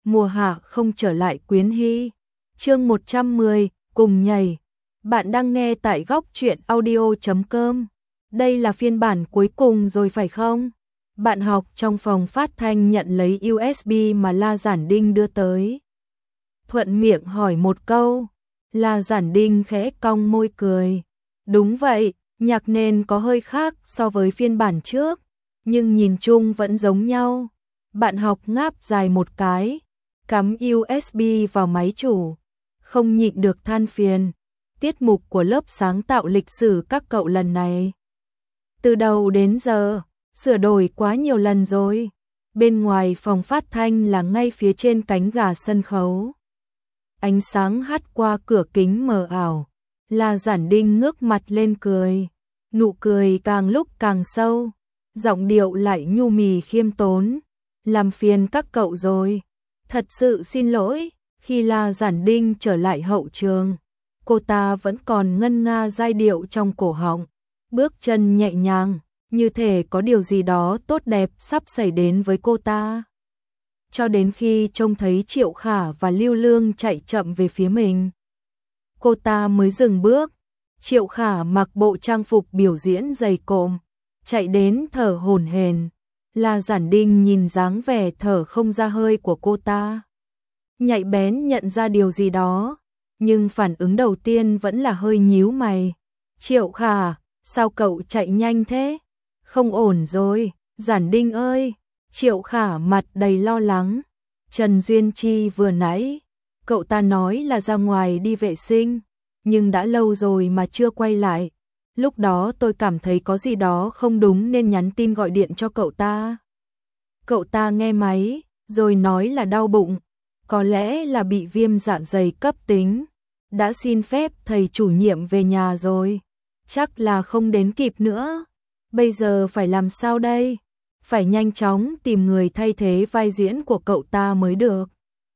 mùa hạ không trở lại Quyến Hy. Chương 110, cùng nhảy. Bạn đang nghe tại góc truyện audio.com. Đây là phiên bản cuối cùng rồi phải không? Bạn học trong phòng phát thanh nhận lấy USB mà La Giản Đinh đưa tới. Thuận miệng hỏi một câu. La Giản Đinh khẽ cong môi cười. Đúng vậy, nhạc nền có hơi khác so với phiên bản trước, nhưng nhìn chung vẫn giống nhau. Bạn học ngáp dài một cái, cắm USB vào máy chủ, không nhịn được than phiền. Tiết mục của lớp sáng tạo lịch sử các cậu lần này, từ đầu đến giờ, sửa đổi quá nhiều lần rồi. Bên ngoài phòng phát thanh là ngay phía trên cánh gà sân khấu. Ánh sáng hắt qua cửa kính mờ ảo. La Giản Đinh ngước mặt lên cười. Nụ cười càng lúc càng sâu. Giọng điệu lại nhu mì khiêm tốn. Làm phiền các cậu rồi. Thật sự xin lỗi. Khi La Giản Đinh trở lại hậu trường, cô ta vẫn còn ngân nga giai điệu trong cổ họng. Bước chân nhẹ nhàng, như thể có điều gì đó tốt đẹp sắp xảy đến với cô ta. Cho đến khi trông thấy Triệu Khả và Lưu Lương chạy chậm về phía mình, cô ta mới dừng bước. Triệu Khả mặc bộ trang phục biểu diễn dày cộm, chạy đến thở hổn hển. La Giản Đinh nhìn dáng vẻ thở không ra hơi của cô ta, nhạy bén nhận ra điều gì đó, nhưng phản ứng đầu tiên vẫn là hơi nhíu mày. Triệu Khả, sao cậu chạy nhanh thế? Không ổn rồi, Giản Đinh ơi. Triệu Khả mặt đầy lo lắng. Trần Duyên Chi vừa nãy, cậu ta nói là ra ngoài đi vệ sinh, nhưng đã lâu rồi mà chưa quay lại. Lúc đó tôi cảm thấy có gì đó không đúng nên nhắn tin gọi điện cho cậu ta. Cậu ta nghe máy, rồi nói là đau bụng, có lẽ là bị viêm dạ dày cấp tính. Đã xin phép thầy chủ nhiệm về nhà rồi, chắc là không đến kịp nữa. Bây giờ phải làm sao đây? Phải nhanh chóng tìm người thay thế vai diễn của cậu ta mới được.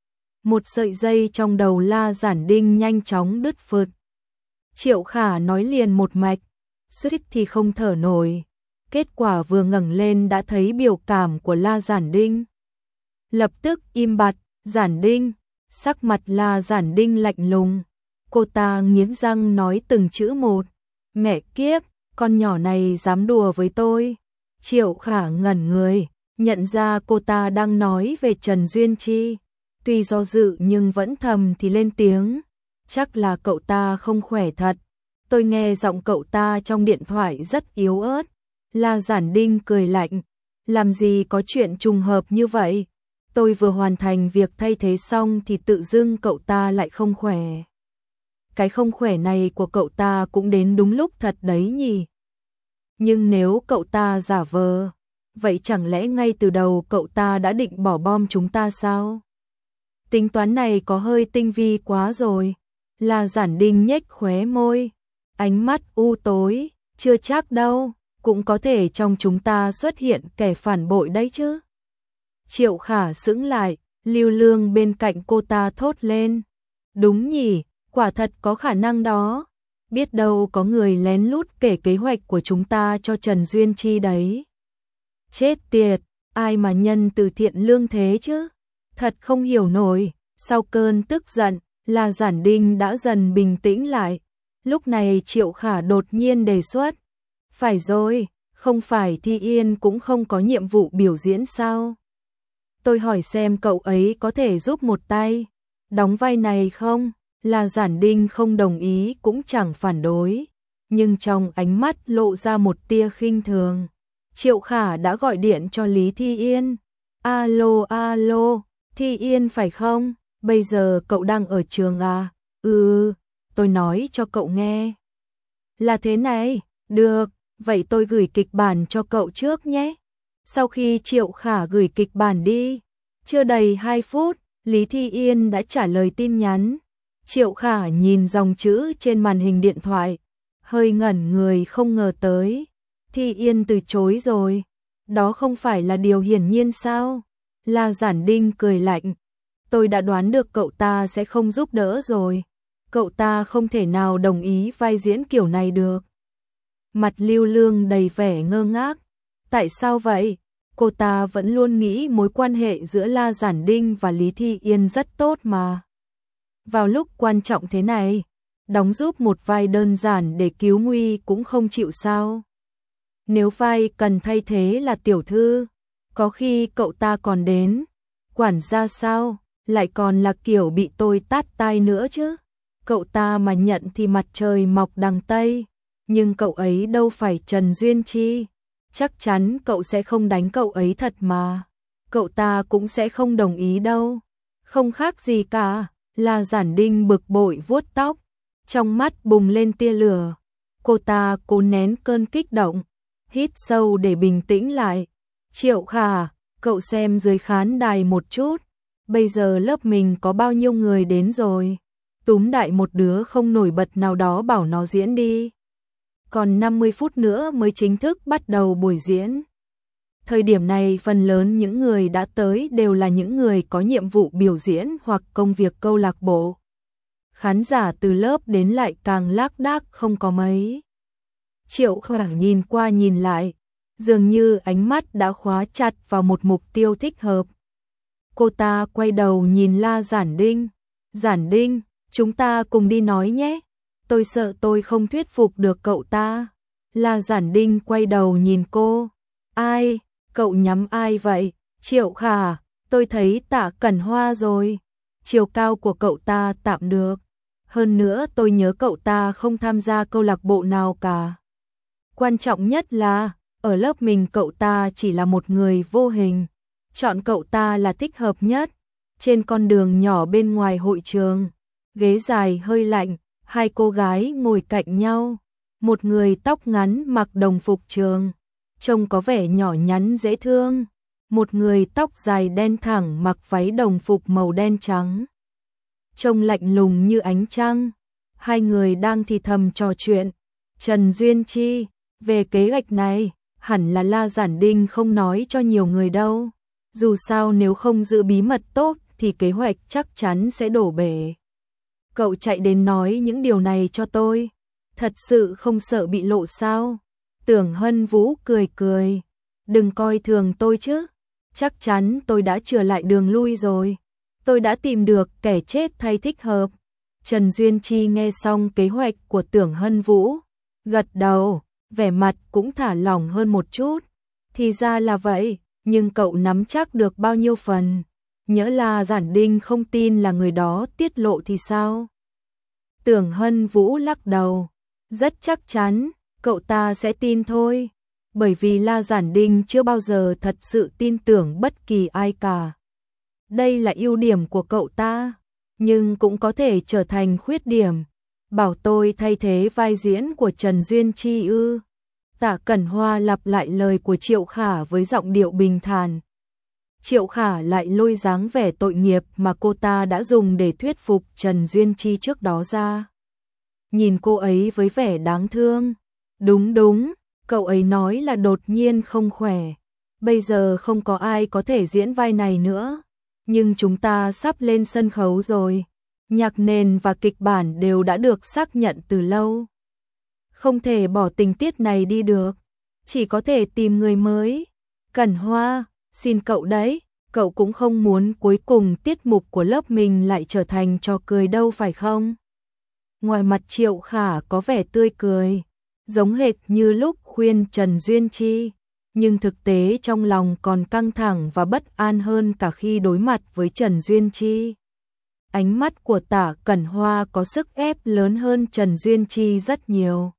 Một sợi dây trong đầu La Giản Đinh nhanh chóng đứt phượt. Triệu Khả nói liền một mạch, suýt thì không thở nổi. Kết quả vừa ngẩng lên đã thấy biểu cảm của La Giản Đinh. Lập tức im bặt. Giản Đinh. Sắc mặt La Giản Đinh lạnh lùng. Cô ta nghiến răng nói từng chữ một. Mẹ kiếp, con nhỏ này dám đùa với tôi. Triệu Khả ngẩn người, nhận ra cô ta đang nói về Trần Duyên Chi. Tuy do dự nhưng vẫn thầm thì lên tiếng. Chắc là cậu ta không khỏe thật. Tôi nghe giọng cậu ta trong điện thoại rất yếu ớt. La Giản Đinh cười lạnh. Làm gì có chuyện trùng hợp như vậy? Tôi vừa hoàn thành việc thay thế xong thì tự dưng cậu ta lại không khỏe. Cái không khỏe này của cậu ta cũng đến đúng lúc thật đấy nhỉ? Nhưng nếu cậu ta giả vờ, vậy chẳng lẽ ngay từ đầu cậu ta đã định bỏ bom chúng ta sao? Tính toán này có hơi tinh vi quá rồi. La Giản Đinh nhếch khóe môi, ánh mắt u tối, chưa chắc đâu, cũng có thể trong chúng ta xuất hiện kẻ phản bội đấy chứ. Triệu Khả sững lại, Lưu Lương bên cạnh cô ta thốt lên. Đúng nhỉ, quả thật có khả năng đó. Biết đâu có người lén lút kể kế hoạch của chúng ta cho Trần Duyên Chi đấy. Chết tiệt, ai mà nhân từ thiện lương thế chứ? Thật không hiểu nổi. Sau cơn tức giận, La Giản Đinh đã dần bình tĩnh lại. Lúc này Triệu Khả đột nhiên đề xuất. Phải rồi, không phải Thi Yên cũng không có nhiệm vụ biểu diễn sao? Tôi hỏi xem cậu ấy có thể giúp một tay đóng vai này không? La Giản Đinh không đồng ý cũng chẳng phản đối, nhưng trong ánh mắt lộ ra một tia khinh thường. Triệu Khả đã gọi điện cho Lý Thi Yên. Alo, alo, Thi Yên phải không? Bây giờ cậu đang ở trường à? Tôi nói cho cậu nghe. Là thế này, được, vậy tôi gửi kịch bản cho cậu trước nhé. Sau khi Triệu Khả gửi kịch bản đi, chưa đầy 2 phút, Lý Thi Yên đã trả lời tin nhắn. Triệu Khả nhìn dòng chữ trên màn hình điện thoại, hơi ngẩn người không ngờ tới. Thi Yên từ chối rồi, đó không phải là điều hiển nhiên sao? La Giản Đinh cười lạnh, tôi đã đoán được cậu ta sẽ không giúp đỡ rồi. Cậu ta không thể nào đồng ý vai diễn kiểu này được. Mặt Lưu Lương đầy vẻ ngơ ngác. Tại sao vậy? Cô ta vẫn luôn nghĩ mối quan hệ giữa La Giản Đinh và Lý Thi Yên rất tốt mà. Vào lúc quan trọng thế này, đóng giúp một vai đơn giản để cứu nguy cũng không chịu sao. Nếu vai cần thay thế là tiểu thư, có khi cậu ta còn đến. Quản gia sao, lại còn là kiểu bị tôi tát tai nữa chứ. Cậu ta mà nhận thì mặt trời mọc đằng Tây, nhưng cậu ấy đâu phải Trần Duyên Chi. Chắc chắn cậu sẽ không đánh cậu ấy thật mà. Cậu ta cũng sẽ không đồng ý đâu. Không khác gì cả. La Giản Đinh bực bội vuốt tóc, trong mắt bùng lên tia lửa. Cô ta cố nén cơn kích động, hít sâu để bình tĩnh lại. Triệu Khả, cậu xem dưới khán đài một chút, bây giờ lớp mình có bao nhiêu người đến rồi. Túm đại một đứa không nổi bật nào đó bảo nó diễn đi. Còn 50 phút nữa mới chính thức bắt đầu buổi diễn. Thời điểm này phần lớn những người đã tới đều là những người có nhiệm vụ biểu diễn hoặc công việc câu lạc bộ. Khán giả từ lớp đến lại càng lác đác không có mấy. Triệu Khả nhìn qua nhìn lại, dường như ánh mắt đã khóa chặt vào một mục tiêu thích hợp. Cô ta quay đầu nhìn La Giản Đinh. Giản Đinh, chúng ta cùng đi nói nhé. Tôi sợ tôi không thuyết phục được cậu ta. La Giản Đinh quay đầu nhìn cô. Ai? Cậu nhắm ai vậy? Triệu Khả, tôi thấy Tạ Cẩn Hoa rồi. Chiều cao của cậu ta tạm được. Hơn nữa tôi nhớ cậu ta không tham gia câu lạc bộ nào cả. Quan trọng nhất là, ở lớp mình cậu ta chỉ là một người vô hình. Chọn cậu ta là thích hợp nhất. Trên con đường nhỏ bên ngoài hội trường, ghế dài hơi lạnh, hai cô gái ngồi cạnh nhau. Một người tóc ngắn mặc đồng phục trường, trông có vẻ nhỏ nhắn dễ thương. Một người tóc dài đen thẳng mặc váy đồng phục màu đen trắng, trông lạnh lùng như ánh trăng. Hai người đang thì thầm trò chuyện. Trần Duyên Chi, về kế hoạch này, hẳn là La Giản Đinh không nói cho nhiều người đâu. Dù sao nếu không giữ bí mật tốt thì kế hoạch chắc chắn sẽ đổ bể. Cậu chạy đến nói những điều này cho tôi, thật sự không sợ bị lộ sao? Tưởng Hân Vũ cười cười, đừng coi thường tôi chứ, chắc chắn tôi đã trở lại đường lui rồi. Tôi đã tìm được kẻ chết thay thích hợp. Trần Duyên Chi nghe xong kế hoạch của Tưởng Hân Vũ, gật đầu, vẻ mặt cũng thả lỏng hơn một chút. Thì ra là vậy, nhưng cậu nắm chắc được bao nhiêu phần? Nhỡ là Giản Đinh không tin là người đó tiết lộ thì sao? Tưởng Hân Vũ lắc đầu, rất chắc chắn, cậu ta sẽ tin thôi. Bởi vì La Giản Đinh chưa bao giờ thật sự tin tưởng bất kỳ ai cả. Đây là ưu điểm của cậu ta, nhưng cũng có thể trở thành khuyết điểm. Bảo tôi thay thế vai diễn của Trần Duyên Chi ư? Tạ Cẩn Hoa lặp lại lời của Triệu Khả với giọng điệu bình thản. Triệu Khả lại lôi dáng vẻ tội nghiệp mà cô ta đã dùng để thuyết phục Trần Duyên Chi trước đó ra. Nhìn cô ấy với vẻ đáng thương. Đúng, cậu ấy nói là đột nhiên không khỏe. Bây giờ không có ai có thể diễn vai này nữa. Nhưng chúng ta sắp lên sân khấu rồi. Nhạc nền và kịch bản đều đã được xác nhận từ lâu. Không thể bỏ tình tiết này đi được. Chỉ có thể tìm người mới. Cẩn Hoa, xin cậu đấy, cậu cũng không muốn cuối cùng tiết mục của lớp mình lại trở thành trò cười đâu phải không? Ngoài mặt Triệu Khả có vẻ tươi cười, giống hệt như lúc khuyên Trần Duyên Chi, nhưng thực tế trong lòng còn căng thẳng và bất an hơn cả khi đối mặt với Trần Duyên Chi. Ánh mắt của Tạ Cẩn Hoa có sức ép lớn hơn Trần Duyên Chi rất nhiều.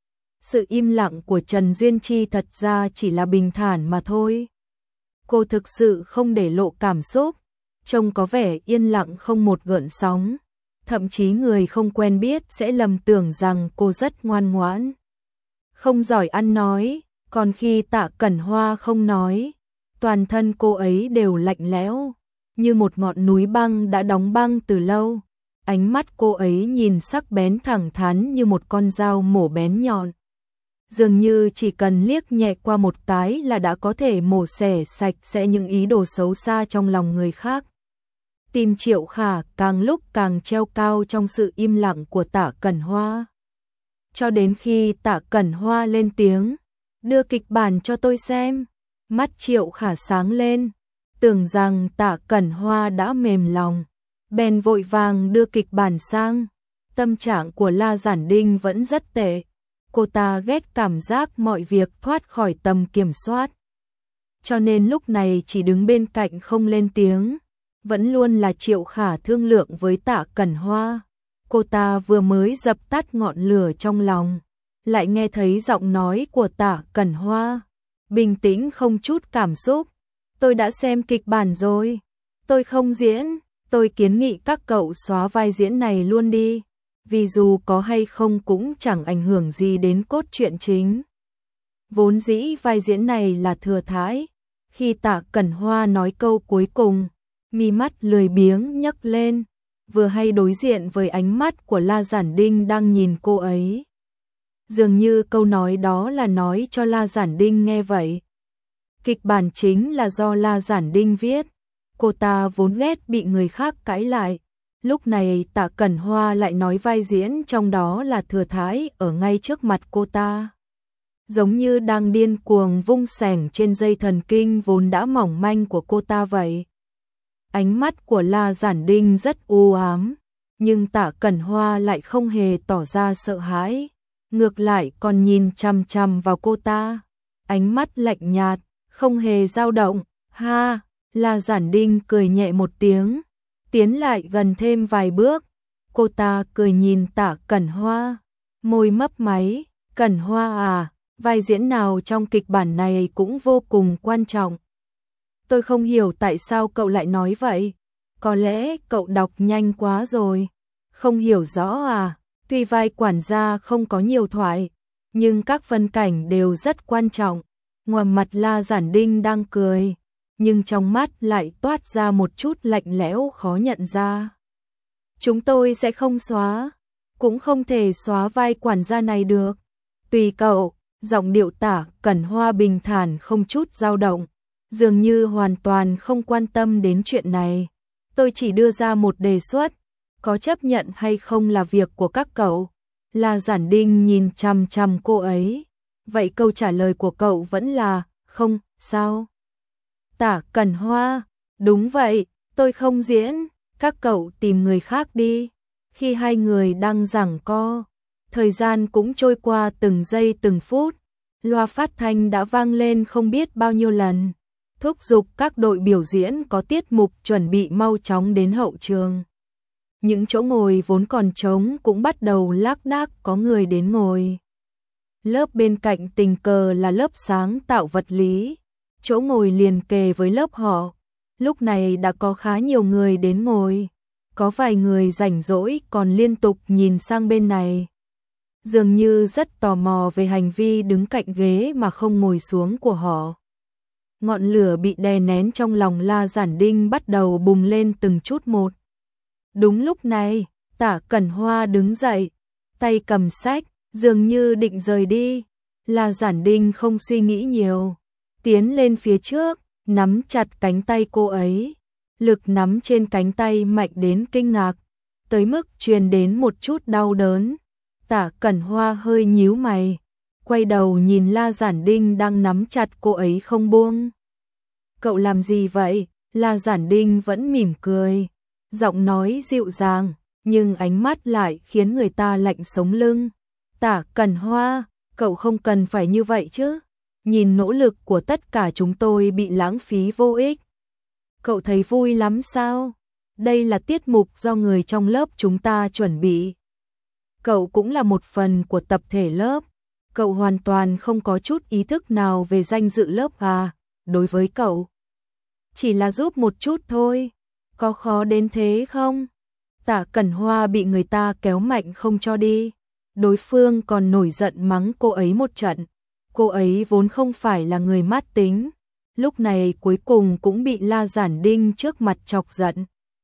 Sự im lặng của Trần Duyên Chi thật ra chỉ là bình thản mà thôi. Cô thực sự không để lộ cảm xúc, trông có vẻ yên lặng không một gợn sóng. Thậm chí người không quen biết sẽ lầm tưởng rằng cô rất ngoan ngoãn, không giỏi ăn nói, còn khi Tạ Cẩn Hoa không nói, toàn thân cô ấy đều lạnh lẽo, như một ngọn núi băng đã đóng băng từ lâu. Ánh mắt cô ấy nhìn sắc bén thẳng thắn như một con dao mổ bén nhọn. Dường như chỉ cần liếc nhẹ qua một cái là đã có thể mổ xẻ sạch sẽ những ý đồ xấu xa trong lòng người khác. Tim Triệu Khả càng lúc càng treo cao trong sự im lặng của Tạ Cẩn Hoa. Cho đến khi Tạ Cẩn Hoa lên tiếng, đưa kịch bản cho tôi xem. Mắt Triệu Khả sáng lên, tưởng rằng Tạ Cẩn Hoa đã mềm lòng, bèn vội vàng đưa kịch bản sang. Tâm trạng của La Giản Đinh vẫn rất tệ, cô ta ghét cảm giác mọi việc thoát khỏi tầm kiểm soát. Cho nên lúc này chỉ đứng bên cạnh không lên tiếng, vẫn luôn là Triệu Khả thương lượng với Tạ Cẩn Hoa. Cô ta vừa mới dập tắt ngọn lửa trong lòng, lại nghe thấy giọng nói của Tạ Cẩn Hoa, bình tĩnh không chút cảm xúc. Tôi đã xem kịch bản rồi, tôi không diễn, tôi kiến nghị các cậu xóa vai diễn này luôn đi, vì dù có hay không cũng chẳng ảnh hưởng gì đến cốt truyện chính. Vốn dĩ vai diễn này là thừa thãi, khi Tạ Cẩn Hoa nói câu cuối cùng, mi mắt lười biếng nhấc lên, vừa hay đối diện với ánh mắt của La Giản Đinh đang nhìn cô ấy. Dường như câu nói đó là nói cho La Giản Đinh nghe vậy. Kịch bản chính là do La Giản Đinh viết, cô ta vốn ghét bị người khác cãi lại. Lúc này Tạ Cẩn Hoa lại nói vai diễn trong đó là thừa thãi ở ngay trước mặt cô ta. Giống như đang điên cuồng vung xẻng trên dây thần kinh vốn đã mỏng manh của cô ta vậy. Ánh mắt của La Giản Đinh rất u ám, nhưng Tạ Cẩn Hoa lại không hề tỏ ra sợ hãi, ngược lại còn nhìn chằm chằm vào cô ta, ánh mắt lạnh nhạt, không hề dao động. Ha, La Giản Đinh cười nhẹ một tiếng, tiến lại gần thêm vài bước. Cô ta cười nhìn Tạ Cẩn Hoa, môi mấp máy. Cẩn Hoa à, vai diễn nào trong kịch bản này cũng vô cùng quan trọng. Tôi không hiểu tại sao cậu lại nói vậy. Có lẽ cậu đọc nhanh quá rồi. Không hiểu rõ à? Tuy vai quản gia không có nhiều thoại, nhưng các phân cảnh đều rất quan trọng. Ngoài mặt La Giản Đinh đang cười, nhưng trong mắt lại toát ra một chút lạnh lẽo khó nhận ra. Chúng tôi sẽ không xóa, cũng không thể xóa vai quản gia này được. Tùy cậu. Giọng điệu Tạ Cẩn Hoa bình thản không chút dao động, dường như hoàn toàn không quan tâm đến chuyện này. Tôi chỉ đưa ra một đề xuất, có chấp nhận hay không là việc của các cậu. La Giản Đinh nhìn chằm chằm cô ấy. Vậy câu trả lời của cậu vẫn là không, sao? Tạ Cẩn Hoa, đúng vậy, tôi không diễn, các cậu tìm người khác đi. Khi hai người đang giằng co, thời gian cũng trôi qua từng giây từng phút, loa phát thanh đã vang lên không biết bao nhiêu lần, thúc giục các đội biểu diễn có tiết mục chuẩn bị mau chóng đến hậu trường. Những chỗ ngồi vốn còn trống cũng bắt đầu lác đác có người đến ngồi. Lớp bên cạnh tình cờ là lớp sáng tạo vật lý, chỗ ngồi liền kề với lớp họ. Lúc này đã có khá nhiều người đến ngồi, có vài người rảnh rỗi còn liên tục nhìn sang bên này, dường như rất tò mò về hành vi đứng cạnh ghế mà không ngồi xuống của họ. Ngọn lửa bị đè nén trong lòng La Giản Đinh bắt đầu bùng lên từng chút một. Đúng lúc này, Tạ Cẩn Hoa đứng dậy, tay cầm sách, dường như định rời đi. La Giản Đinh không suy nghĩ nhiều, tiến lên phía trước, nắm chặt cánh tay cô ấy. Lực nắm trên cánh tay mạnh đến kinh ngạc, tới mức truyền đến một chút đau đớn. Tạ Cẩn Hoa hơi nhíu mày, quay đầu nhìn La Giản Đinh đang nắm chặt cô ấy không buông. Cậu làm gì vậy? La Giản Đinh vẫn mỉm cười, giọng nói dịu dàng, nhưng ánh mắt lại khiến người ta lạnh sống lưng. Tạ Cẩn Hoa, cậu không cần phải như vậy chứ. Nhìn nỗ lực của tất cả chúng tôi bị lãng phí vô ích. Cậu thấy vui lắm sao? Đây là tiết mục do người trong lớp chúng ta chuẩn bị. Cậu cũng là một phần của tập thể lớp. Cậu hoàn toàn không có chút ý thức nào về danh dự lớp à? Đối với cậu, chỉ là giúp một chút thôi. Có khó đến thế không? Tạ Cẩn Hoa bị người ta kéo mạnh không cho đi. Đối phương còn nổi giận mắng cô ấy một trận. Cô ấy vốn không phải là người mát tính, lúc này cuối cùng cũng bị La Giản Đinh trước mặt chọc giận.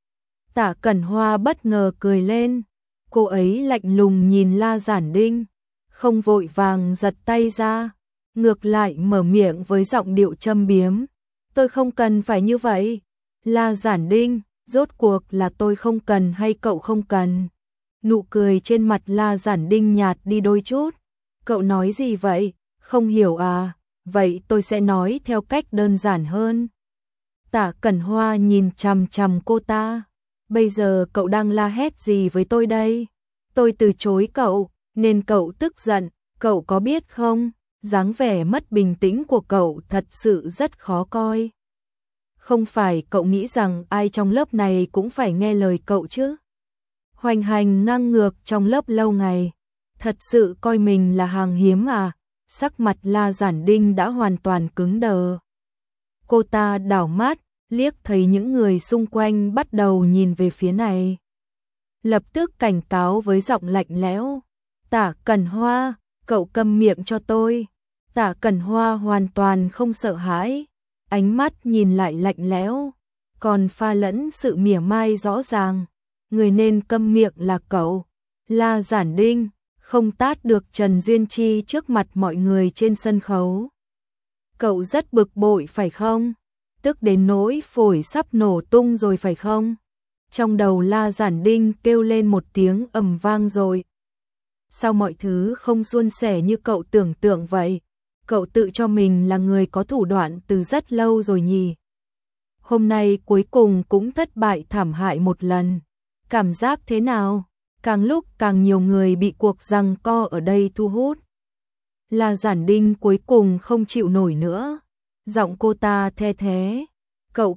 Tạ Cẩn Hoa bất ngờ cười lên, cô ấy lạnh lùng nhìn La Giản Đinh, không vội vàng giật tay ra, ngược lại mở miệng với giọng điệu châm biếm. Tôi không cần phải như vậy. La Giản Đinh, rốt cuộc là tôi không cần hay cậu không cần? Nụ cười trên mặt La Giản Đinh nhạt đi đôi chút. Cậu nói gì vậy? Không hiểu à? vậy tôi sẽ nói theo cách đơn giản hơn. Tạ Cẩn Hoa nhìn chằm chằm cô ta. Bây giờ cậu đang la hét gì với tôi đây? Tôi từ chối cậu, nên cậu tức giận, cậu có biết không? Dáng vẻ mất bình tĩnh của cậu thật sự rất khó coi. Không phải cậu nghĩ rằng ai trong lớp này cũng phải nghe lời cậu chứ? Hoành hành ngang ngược trong lớp lâu ngày, thật sự coi mình là hàng hiếm à? Sắc mặt La Giản Đinh đã hoàn toàn cứng đờ. Cô ta đảo mắt, liếc thấy những người xung quanh bắt đầu nhìn về phía này. Lập tức cảnh cáo với giọng lạnh lẽo. Tạ Cẩn Hoa, cậu câm miệng cho tôi. Tạ Cẩn Hoa hoàn toàn không sợ hãi, ánh mắt nhìn lại lạnh lẽo, còn pha lẫn sự mỉa mai rõ ràng. Người nên câm miệng là cậu, La Giản Đinh, không tát được Trần Duyên Chi trước mặt mọi người trên sân khấu. Cậu rất bực bội phải không? Tức đến nỗi phổi sắp nổ tung rồi phải không? Trong đầu La Giản Đinh kêu lên một tiếng ầm vang rồi. Sao mọi thứ không suôn sẻ như cậu tưởng tượng vậy? Cậu tự cho mình là người có thủ đoạn từ rất lâu rồi nhỉ? Hôm nay cuối cùng cũng thất bại thảm hại một lần. Cảm giác thế nào? Càng lúc càng nhiều người bị cuộc giằng co ở đây thu hút. La Giản Đinh cuối cùng không chịu nổi nữa. Giọng cô ta the thế. Cậu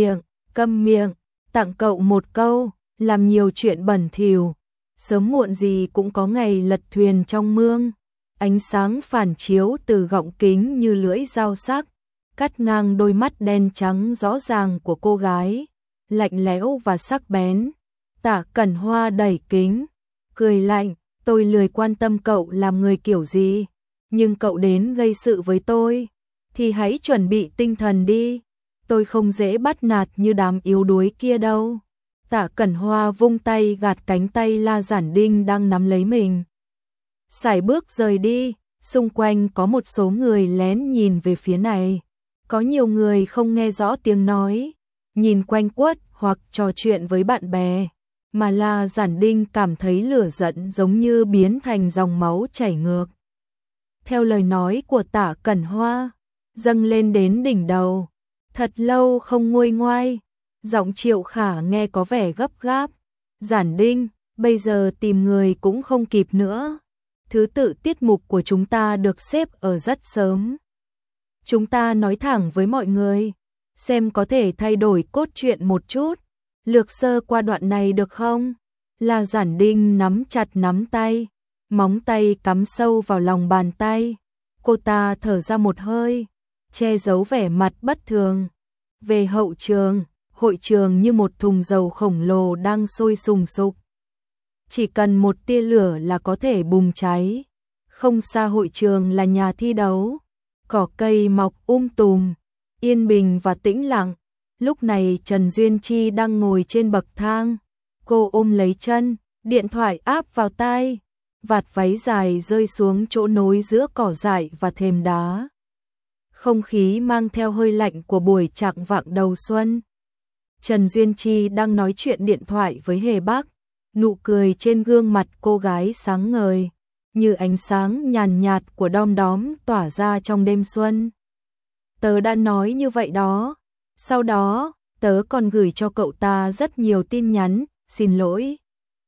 câm miệng, tặng cậu một câu, làm nhiều chuyện bẩn thỉu. Sớm muộn gì cũng có ngày lật thuyền trong mương. Ánh sáng phản chiếu từ gọng kính như lưỡi dao sắc, cắt ngang đôi mắt đen trắng rõ ràng của cô gái, lạnh lẽo và sắc bén. Tạ Cẩn Hoa đẩy kính, cười lạnh, tôi lười quan tâm cậu làm người kiểu gì, nhưng cậu đến gây sự với tôi, thì hãy chuẩn bị tinh thần đi, tôi không dễ bắt nạt như đám yếu đuối kia đâu. Tạ Cẩn Hoa vung tay gạt cánh tay La Giản Đinh đang nắm lấy mình. Sải bước rời đi, xung quanh có một số người lén nhìn về phía này. Có nhiều người không nghe rõ tiếng nói, nhìn quanh quất hoặc trò chuyện với bạn bè, mà La Giản Đinh cảm thấy lửa giận giống như biến thành dòng máu chảy ngược. Theo lời nói của Tạ Cẩn Hoa, dâng lên đến đỉnh đầu, thật lâu không nguôi ngoai, giọng Triệu Khả nghe có vẻ gấp gáp. Giản Đinh, bây giờ tìm người cũng không kịp nữa. Thứ tự tiết mục của chúng ta được xếp ở rất sớm. Chúng ta nói thẳng với mọi người, xem có thể thay đổi cốt truyện một chút. Lược sơ qua đoạn này được không? La Giản Đinh nắm chặt nắm tay, móng tay cắm sâu vào lòng bàn tay. Cô ta thở ra một hơi, che giấu vẻ mặt bất thường. Về hậu trường, hội trường như một thùng dầu khổng lồ đang sôi sùng sục. Chỉ cần một tia lửa là có thể bùng cháy. Không xa hội trường là nhà thi đấu. Cỏ cây mọc tùm, yên bình và tĩnh lặng. Lúc này Trần Duyên Chi đang ngồi trên bậc thang. Cô ôm lấy chân, điện thoại áp vào tai. Vạt váy dài rơi xuống chỗ nối giữa cỏ dại và thềm đá. Không khí mang theo hơi lạnh của buổi chạng vạng đầu xuân. Trần Duyên Chi đang nói chuyện điện thoại với Hề Bác. Nụ cười trên gương mặt cô gái sáng ngời, như ánh sáng nhàn nhạt của đom đóm tỏa ra trong đêm xuân. Tớ đã nói như vậy đó. Sau đó, tớ còn gửi cho cậu ta rất nhiều tin nhắn, xin lỗi.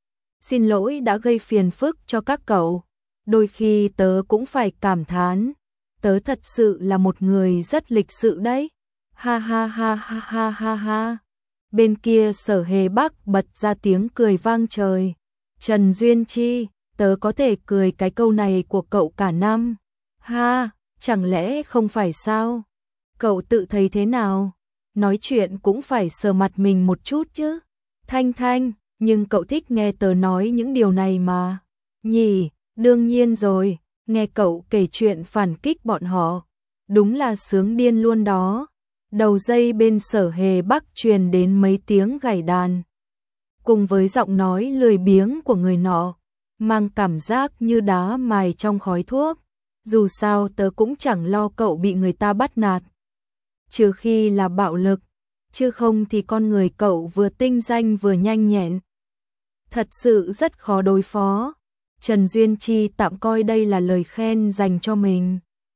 Xin lỗi đã gây phiền phức cho các cậu. Đôi khi tớ cũng phải cảm thán. Tớ thật sự là một người rất lịch sự đấy. Ha ha ha ha ha ha ha. Bên kia Sở Hề Bắc bật ra tiếng cười vang trời. Trần Duyên Chi, tớ có thể cười cái câu này của cậu cả năm. Ha, chẳng lẽ không phải sao? Cậu tự thấy thế nào? Nói chuyện cũng phải sờ mặt mình một chút chứ. Thanh Thanh, nhưng cậu thích nghe tớ nói những điều này mà. Nhỉ, đương nhiên rồi, nghe cậu kể chuyện phản kích bọn họ. Đúng là sướng điên luôn đó. Đầu dây bên Sở Hề Bắc truyền đến mấy tiếng gảy đàn. Cùng với giọng nói lười biếng của người nọ, mang cảm giác như đá mài trong khói thuốc. Dù sao tớ cũng chẳng lo cậu bị người ta bắt nạt. Trừ khi là bạo lực, chứ không thì con người cậu vừa tinh danh vừa nhanh nhẹn. Thật sự rất khó đối phó. Trần Duyên Chi tạm coi đây là lời khen dành cho mình.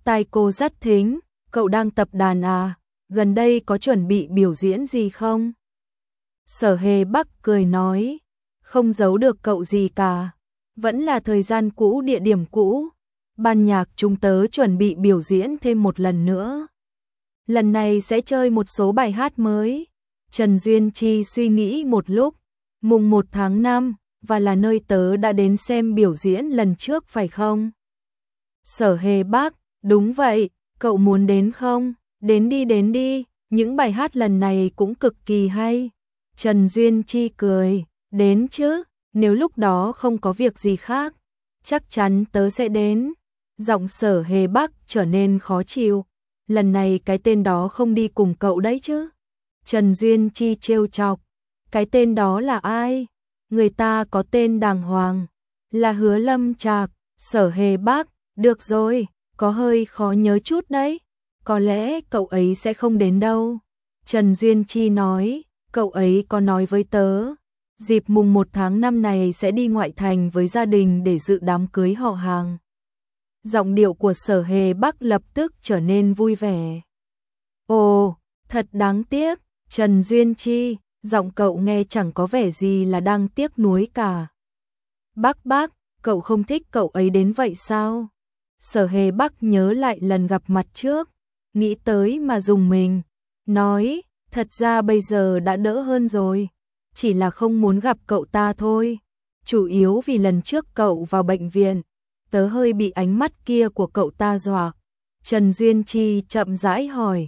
Tai cô rất thính, cậu đang tập đàn à, gần đây có chuẩn bị biểu diễn gì không? Sở Hề Bắc cười nói, không giấu được cậu gì cả, vẫn là thời gian cũ địa điểm cũ, ban nhạc chúng tớ chuẩn bị biểu diễn thêm một lần nữa. Lần này sẽ chơi một số bài hát mới. Trần Duyên Chi suy nghĩ một lúc, mùng 1 tháng 5, và là nơi tớ đã đến xem biểu diễn lần trước phải không? Sở Hề Bắc, đúng vậy, cậu muốn đến không? Đến đi, những bài hát lần này cũng cực kỳ hay. Trần Duyên Chi cười, đến chứ, nếu lúc đó không có việc gì khác, chắc chắn tớ sẽ đến. Giọng Sở Hề Bắc trở nên khó chịu, lần này cái tên đó không đi cùng cậu đấy chứ? Trần Duyên Chi trêu chọc, cái tên đó là ai? Người ta có tên đàng hoàng, là Hứa Lâm Trạc. Sở Hề Bắc, được rồi, có hơi khó nhớ chút đấy, có lẽ cậu ấy sẽ không đến đâu. Trần Duyên Chi nói, cậu ấy có nói với tớ, dịp mùng 1 tháng 5 này sẽ đi ngoại thành với gia đình để dự đám cưới họ hàng. Giọng điệu của Sở Hề Bắc lập tức trở nên vui vẻ. Ồ, thật đáng tiếc, Trần Duyên Chi, giọng cậu nghe chẳng có vẻ gì là đang tiếc nuối cả. Bác, cậu không thích cậu ấy đến vậy sao? Sở Hề Bắc nhớ lại lần gặp mặt trước, nghĩ tới mà dùng mình, nói, thật ra bây giờ đã đỡ hơn rồi, chỉ là không muốn gặp cậu ta thôi, chủ yếu vì lần trước cậu vào bệnh viện, tớ hơi bị ánh mắt kia của cậu ta dọa. Trần Duyên Chi chậm rãi hỏi,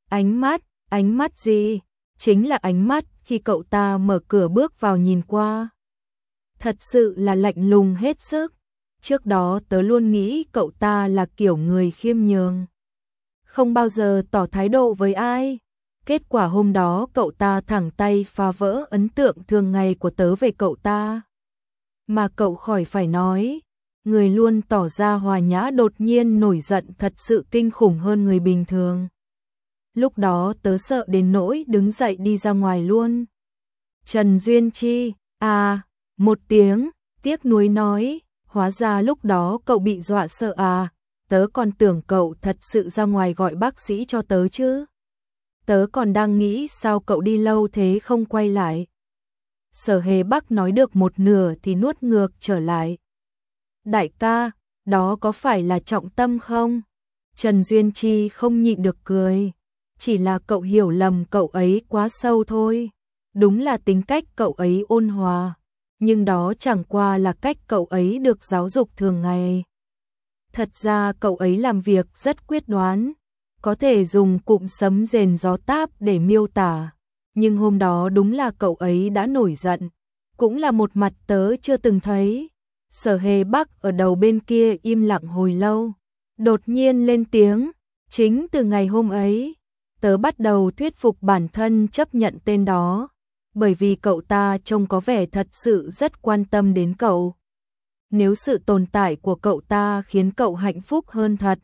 ánh mắt gì? Chính là ánh mắt khi cậu ta mở cửa bước vào nhìn qua. Thật sự là lạnh lùng hết sức. Trước đó tớ luôn nghĩ cậu ta là kiểu người khiêm nhường, không bao giờ tỏ thái độ với ai. Kết quả hôm đó cậu ta thẳng tay phá vỡ ấn tượng thường ngày của tớ về cậu ta. Mà cậu khỏi phải nói, người luôn tỏ ra hòa nhã đột nhiên nổi giận thật sự kinh khủng hơn người bình thường. Lúc đó tớ sợ đến nỗi đứng dậy đi ra ngoài luôn. Trần Duyên Chi, một tiếng, tiếc nuối nói, hóa ra lúc đó cậu bị dọa sợ à, tớ còn tưởng cậu thật sự ra ngoài gọi bác sĩ cho tớ chứ. Tớ còn đang nghĩ sao cậu đi lâu thế không quay lại. Sở Hề Bắc nói được một nửa thì nuốt ngược trở lại. Đại ca, đó có phải là trọng tâm không? Trần Duyên Chi không nhịn được cười. Chỉ là cậu hiểu lầm cậu ấy quá sâu thôi. Đúng là tính cách cậu ấy ôn hòa, nhưng đó chẳng qua là cách cậu ấy được giáo dục thường ngày. Thật ra cậu ấy làm việc rất quyết đoán, có thể dùng cụm sấm rền gió táp để miêu tả. Nhưng hôm đó đúng là cậu ấy đã nổi giận, cũng là một mặt tớ chưa từng thấy. Sở Hề Bắc ở đầu bên kia im lặng hồi lâu, đột nhiên lên tiếng, chính từ ngày hôm ấy, tớ bắt đầu thuyết phục bản thân chấp nhận tên đó, bởi vì cậu ta trông có vẻ thật sự rất quan tâm đến cậu. Nếu sự tồn tại của cậu ta khiến cậu hạnh phúc hơn thật,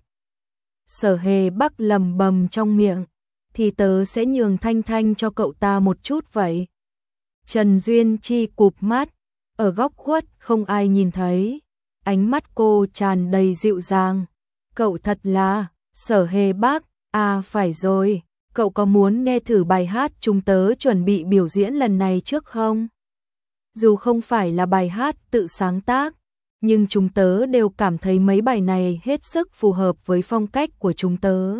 Sở Hề Bắc lầm bầm trong miệng, thì tớ sẽ nhường Thanh Thanh cho cậu ta một chút vậy. Trần Duyên Chi cụp mắt, ở góc khuất không ai nhìn thấy, ánh mắt cô tràn đầy dịu dàng. Cậu thật là, Sở Hề Bắc, phải rồi, cậu có muốn nghe thử bài hát chúng tớ chuẩn bị biểu diễn lần này trước không? Dù không phải là bài hát tự sáng tác, nhưng chúng tớ đều cảm thấy mấy bài này hết sức phù hợp với phong cách của chúng tớ.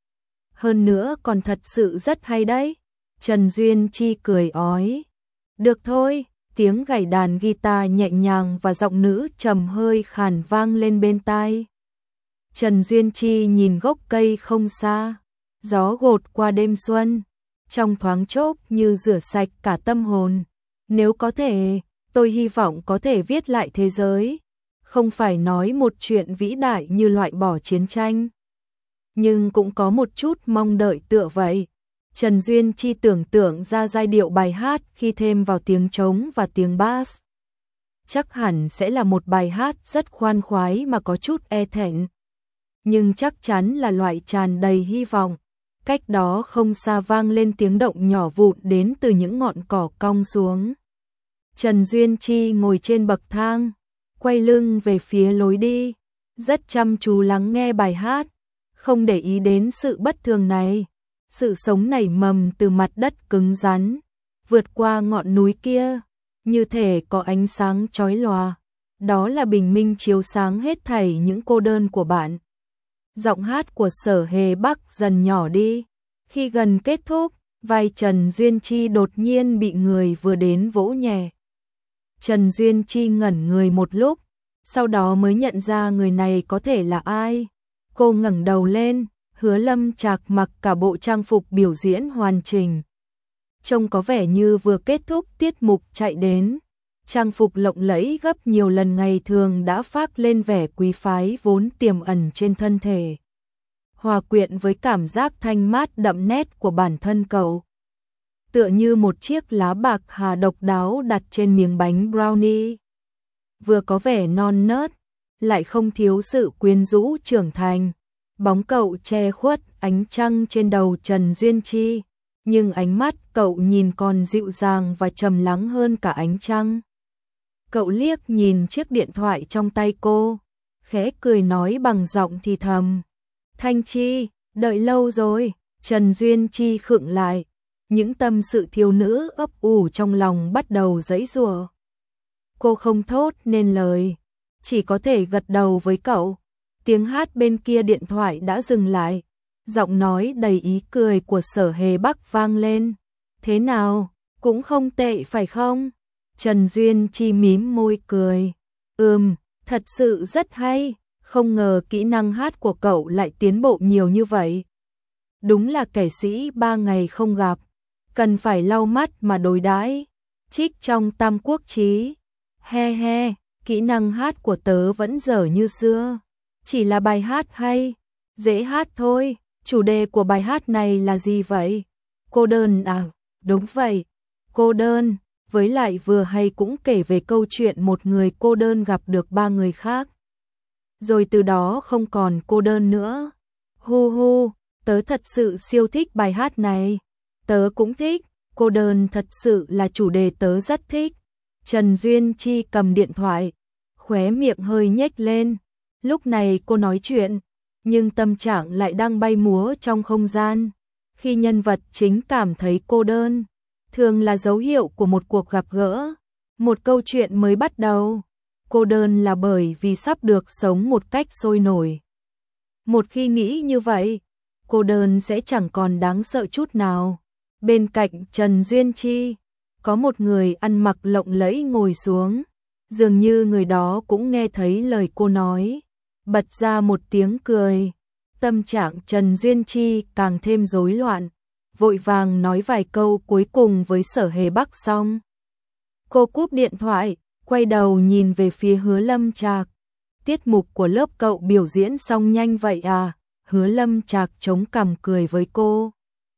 Hơn nữa còn thật sự rất hay đấy. Trần Duyên Chi cười ói. Được thôi, tiếng gảy đàn guitar nhẹ nhàng và giọng nữ trầm hơi khàn vang lên bên tai. Trần Duyên Chi nhìn gốc cây không xa, gió gột qua đêm xuân, trong thoáng chốc như rửa sạch cả tâm hồn. Nếu có thể, tôi hy vọng có thể viết lại thế giới, không phải nói một chuyện vĩ đại như loại bỏ chiến tranh, nhưng cũng có một chút mong đợi tựa vậy. Trần Duyên Chi tưởng tượng ra giai điệu bài hát khi thêm vào tiếng trống và tiếng bass. Chắc hẳn sẽ là một bài hát rất khoan khoái mà có chút e thẹn, nhưng chắc chắn là loại tràn đầy hy vọng. Cách đó không xa vang lên tiếng động nhỏ vụn đến từ những ngọn cỏ cong xuống. Trần Duyên Chi ngồi trên bậc thang, quay lưng về phía lối đi, rất chăm chú lắng nghe bài hát. không để ý đến sự bất thường này. Sự sống nảy mầm từ mặt đất cứng rắn, vượt qua ngọn núi kia, như thể có ánh sáng chói lòa. Đó là bình minh chiếu sáng hết thảy những cô đơn của bạn. Giọng hát của Sở Hề Bắc dần nhỏ đi. Khi gần kết thúc, vai Trần Duyên Chi đột nhiên bị người vừa đến vỗ nhẹ. Trần Duyên Chi ngẩn người một lúc, sau đó mới nhận ra người này có thể là ai. Cô ngẩng đầu lên, Hứa Lâm Trạc mặc cả bộ trang phục biểu diễn hoàn chỉnh. Trông có vẻ như vừa kết thúc tiết mục chạy đến. Trang phục lộng lẫy gấp nhiều lần ngày thường đã phác lên vẻ quý phái vốn tiềm ẩn trên thân thể, hòa quyện với cảm giác thanh mát đậm nét của bản thân cậu. Tựa như một chiếc lá bạc hà độc đáo đặt trên miếng bánh brownie. Vừa có vẻ non nớt, lại không thiếu sự quyến rũ trưởng thành. Bóng cậu che khuất ánh trăng trên đầu Trần Duyên Chi, nhưng ánh mắt cậu nhìn còn dịu dàng và trầm lắng hơn cả ánh trăng. Cậu liếc nhìn chiếc điện thoại trong tay cô, khẽ cười nói bằng giọng thì thầm. Thanh Chi, đợi lâu rồi. Trần Duyên Chi khựng lại, những tâm sự thiếu nữ ấp ủ trong lòng bắt đầu giãy giụa. Cô không thốt nên lời, chỉ có thể gật đầu với cậu. Tiếng hát bên kia điện thoại đã dừng lại, giọng nói đầy ý cười của Sở Hề Bắc vang lên. Thế nào, cũng không tệ phải không? Trần Duyên Chi mím môi cười. Thật sự rất hay, không ngờ kỹ năng hát của cậu lại tiến bộ nhiều như vậy. Đúng là kẻ sĩ 3 ngày không gặp, cần phải lau mắt mà đối đãi. Trích trong Tam Quốc Chí. He he, kỹ năng hát của tớ vẫn dở như xưa. Chỉ là bài hát hay, dễ hát thôi. Chủ đề của bài hát này là gì vậy? Cô đơn à? Đúng vậy, cô đơn. Với lại vừa hay cũng kể về câu chuyện một người cô đơn gặp được 3 người khác, rồi từ đó không còn cô đơn nữa. Hu hu, tớ thật sự siêu thích bài hát này. Tớ cũng thích, cô đơn thật sự là chủ đề tớ rất thích. Trần Duyên Chi cầm điện thoại, khóe miệng hơi nhếch lên. Lúc này cô nói chuyện, nhưng tâm trạng lại đang bay múa trong không gian. Khi nhân vật chính cảm thấy cô đơn, thường là dấu hiệu của một cuộc gặp gỡ, một câu chuyện mới bắt đầu. Cô đơn là bởi vì sắp được sống một cách sôi nổi. Một khi nghĩ như vậy, cô đơn sẽ chẳng còn đáng sợ chút nào. Bên cạnh Trần Duyên Chi, có một người ăn mặc lộng lẫy ngồi xuống, dường như người đó cũng nghe thấy lời cô nói, bật ra một tiếng cười. Tâm trạng Trần Duyên Chi càng thêm rối loạn, vội vàng nói vài câu cuối cùng với Sở Hề Bắc xong. Cô cúp điện thoại, quay đầu nhìn về phía Hứa Lâm Trạc. Tiết mục của lớp cậu biểu diễn xong nhanh vậy à? Hứa Lâm Trạc chống cằm cười với cô.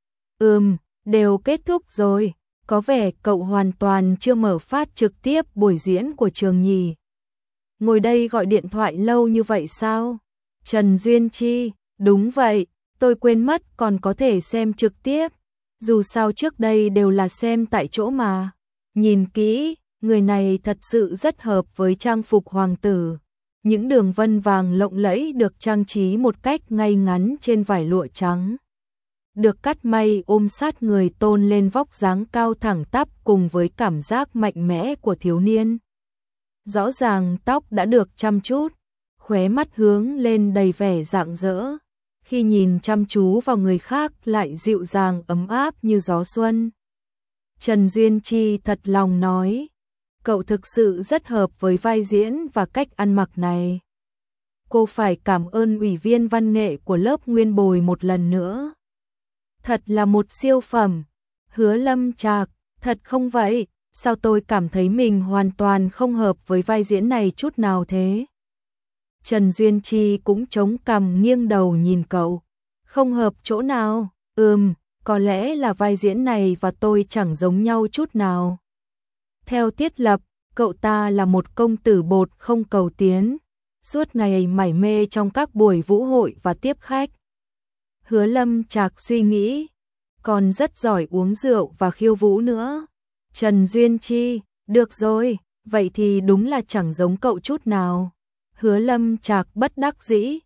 Đều kết thúc rồi, có vẻ cậu hoàn toàn chưa mở phát trực tiếp buổi diễn của trường nhỉ. Ngồi đây gọi điện thoại lâu như vậy sao? Trần Duyên Chi, đúng vậy, tôi quên mất còn có thể xem trực tiếp. Dù sao trước đây đều là xem tại chỗ mà. Nhìn kỹ, người này thật sự rất hợp với trang phục hoàng tử. Những đường vân vàng lộng lẫy được trang trí một cách ngay ngắn trên vải lụa trắng, được cắt may ôm sát người tôn lên vóc dáng cao thẳng tắp cùng với cảm giác mạnh mẽ của thiếu niên. Rõ ràng tóc đã được chăm chút, khóe mắt hướng lên đầy vẻ rạng rỡ. Khi nhìn chăm chú vào người khác lại dịu dàng ấm áp như gió xuân. Trần Duyên Chi thật lòng nói, cậu thực sự rất hợp với vai diễn và cách ăn mặc này. Cô phải cảm ơn ủy viên văn nghệ của lớp Nguyên Bồi một lần nữa. Thật là một siêu phẩm. Hứa Lâm Trạc, thật không vậy, sao tôi cảm thấy mình hoàn toàn không hợp với vai diễn này chút nào thế? Trần Duyên Chi cũng chống cằm nghiêng đầu nhìn cậu. Không hợp chỗ nào? Có lẽ là vai diễn này và tôi chẳng giống nhau chút nào. Theo thiết lập, cậu ta là một công tử bột không cầu tiến, suốt ngày mải mê trong các buổi vũ hội và tiếp khách. Hứa Lâm Trạc suy nghĩ, còn rất giỏi uống rượu và khiêu vũ nữa. Trần Duyên Chi, được rồi, vậy thì đúng là chẳng giống cậu chút nào. Hứa Lâm Trạc bất đắc dĩ.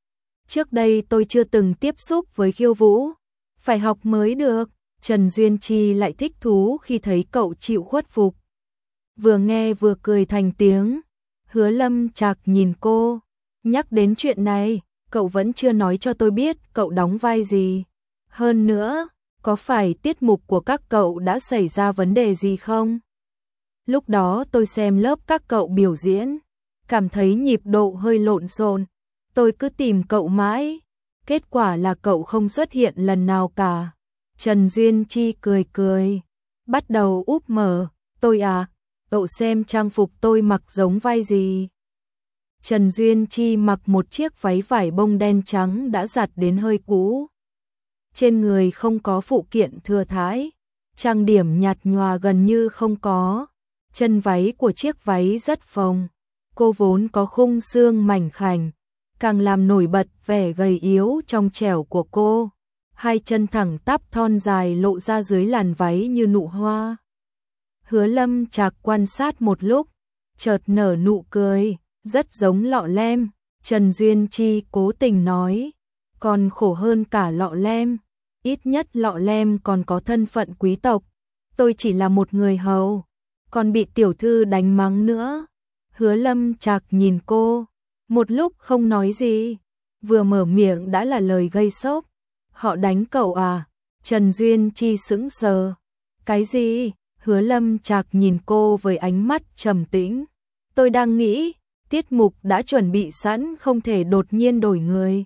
Trước đây tôi chưa từng tiếp xúc với khiêu vũ, phải học mới được. Trần Duyên Chi lại thích thú khi thấy cậu chịu khuất phục. Vừa nghe vừa cười thành tiếng. Hứa Lâm Trạc nhìn cô, nhắc đến chuyện này, cậu vẫn chưa nói cho tôi biết cậu đóng vai gì. Hơn nữa, có phải tiết mục của các cậu đã xảy ra vấn đề gì không? Lúc đó tôi xem lớp các cậu biểu diễn, cảm thấy nhịp độ hơi lộn xộn, tôi cứ tìm cậu mãi, kết quả là cậu không xuất hiện lần nào cả. Trần Duyên Chi cười cười, bắt đầu úp mở, tôi à, cậu xem trang phục tôi mặc giống vai gì? Trần Duyên Chi mặc một chiếc váy vải bông đen trắng đã giặt đến hơi cũ. Trên người không có phụ kiện thừa thãi, trang điểm nhạt nhòa gần như không có. Chân váy của chiếc váy rất phồng, cô vốn có khung xương mảnh khảnh, càng làm nổi bật vẻ gầy yếu trong trẻo của cô. Hai chân thẳng tắp thon dài lộ ra dưới làn váy như nụ hoa. Hứa Lâm Trạc quan sát một lúc, chợt nở nụ cười, rất giống lọ lem. Trần Duyên Chi cố tình nói, còn khổ hơn cả lọ lem, ít nhất lọ lem còn có thân phận quý tộc, tôi chỉ là một người hầu, còn bị tiểu thư đánh mắng nữa. Hứa Lâm Trạc nhìn cô, một lúc không nói gì, vừa mở miệng đã là lời gây sốc. Họ đánh cậu à? Trần Duyên Chi sững sờ. Cái gì? Hứa Lâm Trạc nhìn cô với ánh mắt trầm tĩnh. Tôi đang nghĩ, tiết mục đã chuẩn bị sẵn không thể đột nhiên đổi người.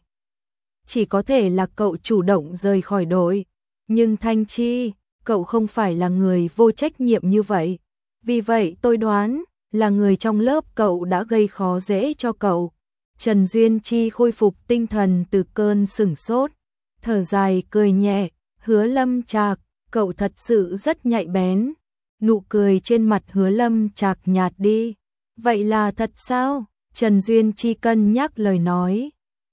Chỉ có thể là cậu chủ động rời khỏi đội. Nhưng Thanh Chi, cậu không phải là người vô trách nhiệm như vậy. Vì vậy tôi đoán là người trong lớp cậu đã gây khó dễ cho cậu. Trần Duyên Chi khôi phục tinh thần từ cơn sửng sốt, thở dài cười nhẹ. Hứa Lâm Trạc, cậu thật sự rất nhạy bén. Nụ cười trên mặt Hứa Lâm Trạc nhạt đi. Vậy là thật sao? Trần Duyên Chi cân nhắc lời nói.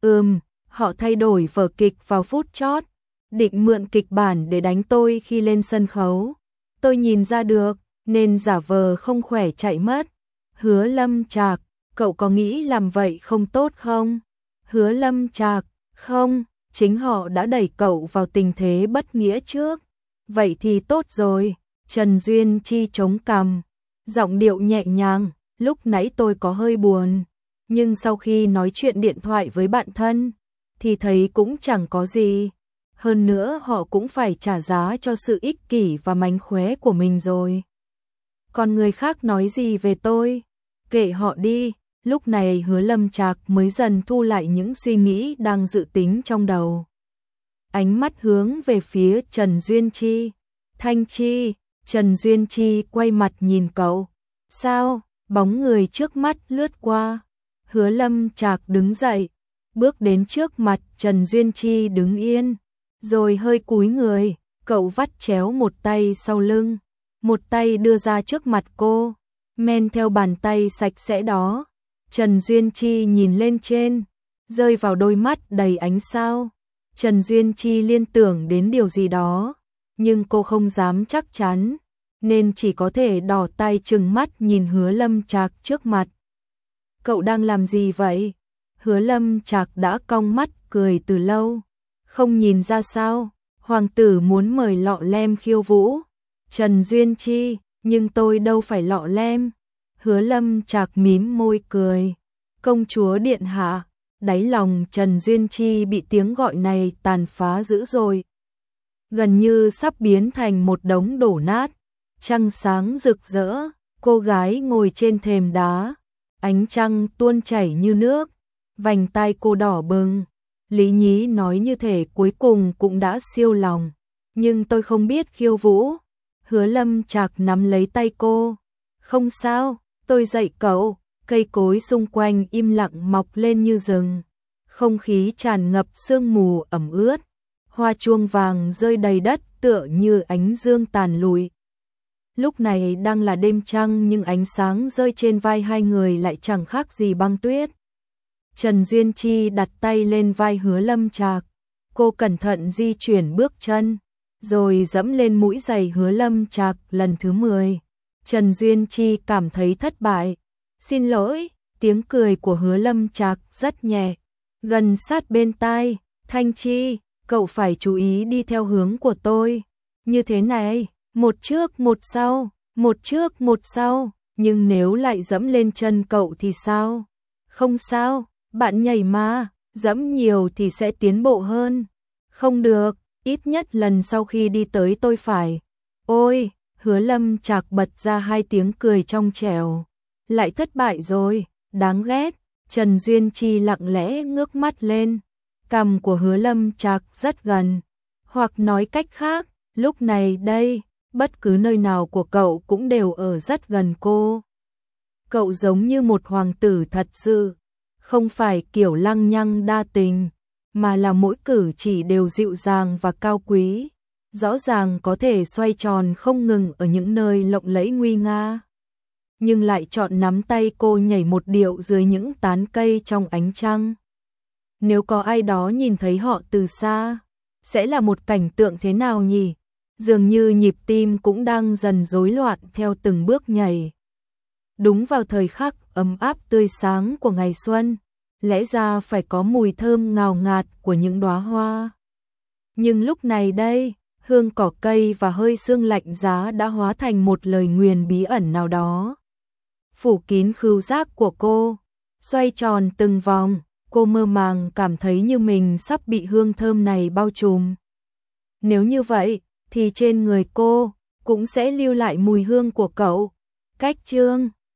Họ thay đổi vở kịch vào phút chót, định mượn kịch bản để đánh tôi khi lên sân khấu. Tôi nhìn ra được, nên giả vờ không khỏe chạy mất. Hứa Lâm Trạc, cậu có nghĩ làm vậy không tốt không? Hứa Lâm Trạc, không, chính họ đã đẩy cậu vào tình thế bất nghĩa trước. Vậy thì tốt rồi. Trần Duyên Chi chống cằm, giọng điệu nhẹ nhàng, lúc nãy tôi có hơi buồn, nhưng sau khi nói chuyện điện thoại với bạn thân, thì thấy cũng chẳng có gì. Hơn nữa họ cũng phải trả giá cho sự ích kỷ và mánh khóe của mình rồi. Còn người khác nói gì về tôi? Kệ họ đi. Lúc này Hứa Lâm Trạc mới dần thu lại những suy nghĩ đang dự tính trong đầu. Ánh mắt hướng về phía Trần Duyên Chi. Thanh Chi. Trần Duyên Chi quay mặt nhìn cậu. Sao? Bóng người trước mắt lướt qua. Hứa Lâm Trạc đứng dậy, bước đến trước mặt Trần Duyên Chi đứng yên, rồi hơi cúi người, cậu vắt chéo một tay sau lưng, một tay đưa ra trước mặt cô, men theo bàn tay sạch sẽ đó. Trần Duyên Chi nhìn lên trên, rơi vào đôi mắt đầy ánh sao. Trần Duyên Chi liên tưởng đến điều gì đó, nhưng cô không dám chắc chắn, nên chỉ có thể đỏ tay trừng mắt nhìn Hứa Lâm Trạc trước mặt. Cậu đang làm gì vậy? Hứa Lâm Trạc đã cong mắt cười từ lâu. Không nhìn ra sao? Hoàng tử muốn mời lọ lem khiêu vũ. Trần Duyên Chi, nhưng tôi đâu phải lọ lem. Hứa Lâm Trạc mím môi cười. Công chúa điện hạ. Đáy lòng Trần Duyên Chi bị tiếng gọi này tàn phá dữ dội, gần như sắp biến thành một đống đổ nát. Trăng sáng rực rỡ, cô gái ngồi trên thềm đá, ánh trăng tuôn chảy như nước, vành tai cô đỏ bừng. Lý Nhí nói như thể cuối cùng cũng đã siêu lòng, nhưng tôi không biết khiêu vũ. Hứa Lâm Trạc nắm lấy tay cô. Không sao, tôi dạy cậu. Cây cối xung quanh im lặng mọc lên như rừng, không khí tràn ngập sương mù ẩm ướt, hoa chuông vàng rơi đầy đất tựa như ánh dương tàn lụi. Lúc này đang là đêm trăng nhưng ánh sáng rơi trên vai hai người lại chẳng khác gì băng tuyết. Trần Duyên Chi đặt tay lên vai Hứa Lâm Trạc, cô cẩn thận di chuyển bước chân, rồi dẫm lên mũi giày Hứa Lâm Trạc lần thứ 10. Trần Duyên Chi cảm thấy thất bại. Xin lỗi, tiếng cười của Hứa Lâm Trạc rất nhẹ, gần sát bên tai, Thanh Chi, cậu phải chú ý đi theo hướng của tôi. Như thế này, một trước một sau, một trước một sau, nhưng nếu lại dẫm lên chân cậu thì sao? Không sao, bạn nhảy mà, dẫm nhiều thì sẽ tiến bộ hơn. Không được, ít nhất lần sau khi đi tới tôi phải. Ôi, Hứa Lâm Trạc bật ra hai tiếng cười trong trẻo. Lại thất bại rồi, đáng ghét. Trần Duyên Chi lặng lẽ ngước mắt lên. Cằm của Hứa Lâm Trạc rất gần. Hoặc nói cách khác, lúc này đây, bất cứ nơi nào của cậu cũng đều ở rất gần cô. Cậu giống như một hoàng tử thật sự, không phải kiểu lăng nhăng đa tình, mà là mỗi cử chỉ đều dịu dàng và cao quý. Rõ ràng có thể xoay tròn không ngừng ở những nơi lộng lẫy nguy nga, nhưng lại chọn nắm tay cô nhảy một điệu dưới những tán cây trong ánh trăng. Nếu có ai đó nhìn thấy họ từ xa, sẽ là một cảnh tượng thế nào nhỉ? Dường như nhịp tim cũng đang dần rối loạn theo từng bước nhảy. Đúng vào thời khắc ấm áp tươi sáng của ngày xuân, lẽ ra phải có mùi thơm ngào ngạt của những đóa hoa. Nhưng lúc này đây, hương cỏ cây và hơi sương lạnh giá đã hóa thành một lời nguyền bí ẩn nào đó. Phủ kín khứu giác của cô, xoay tròn từng vòng, cô mơ màng cảm thấy như mình sắp bị hương thơm này bao trùm. Nếu như vậy, thì trên người cô cũng sẽ lưu lại mùi hương của cậu. Cách chương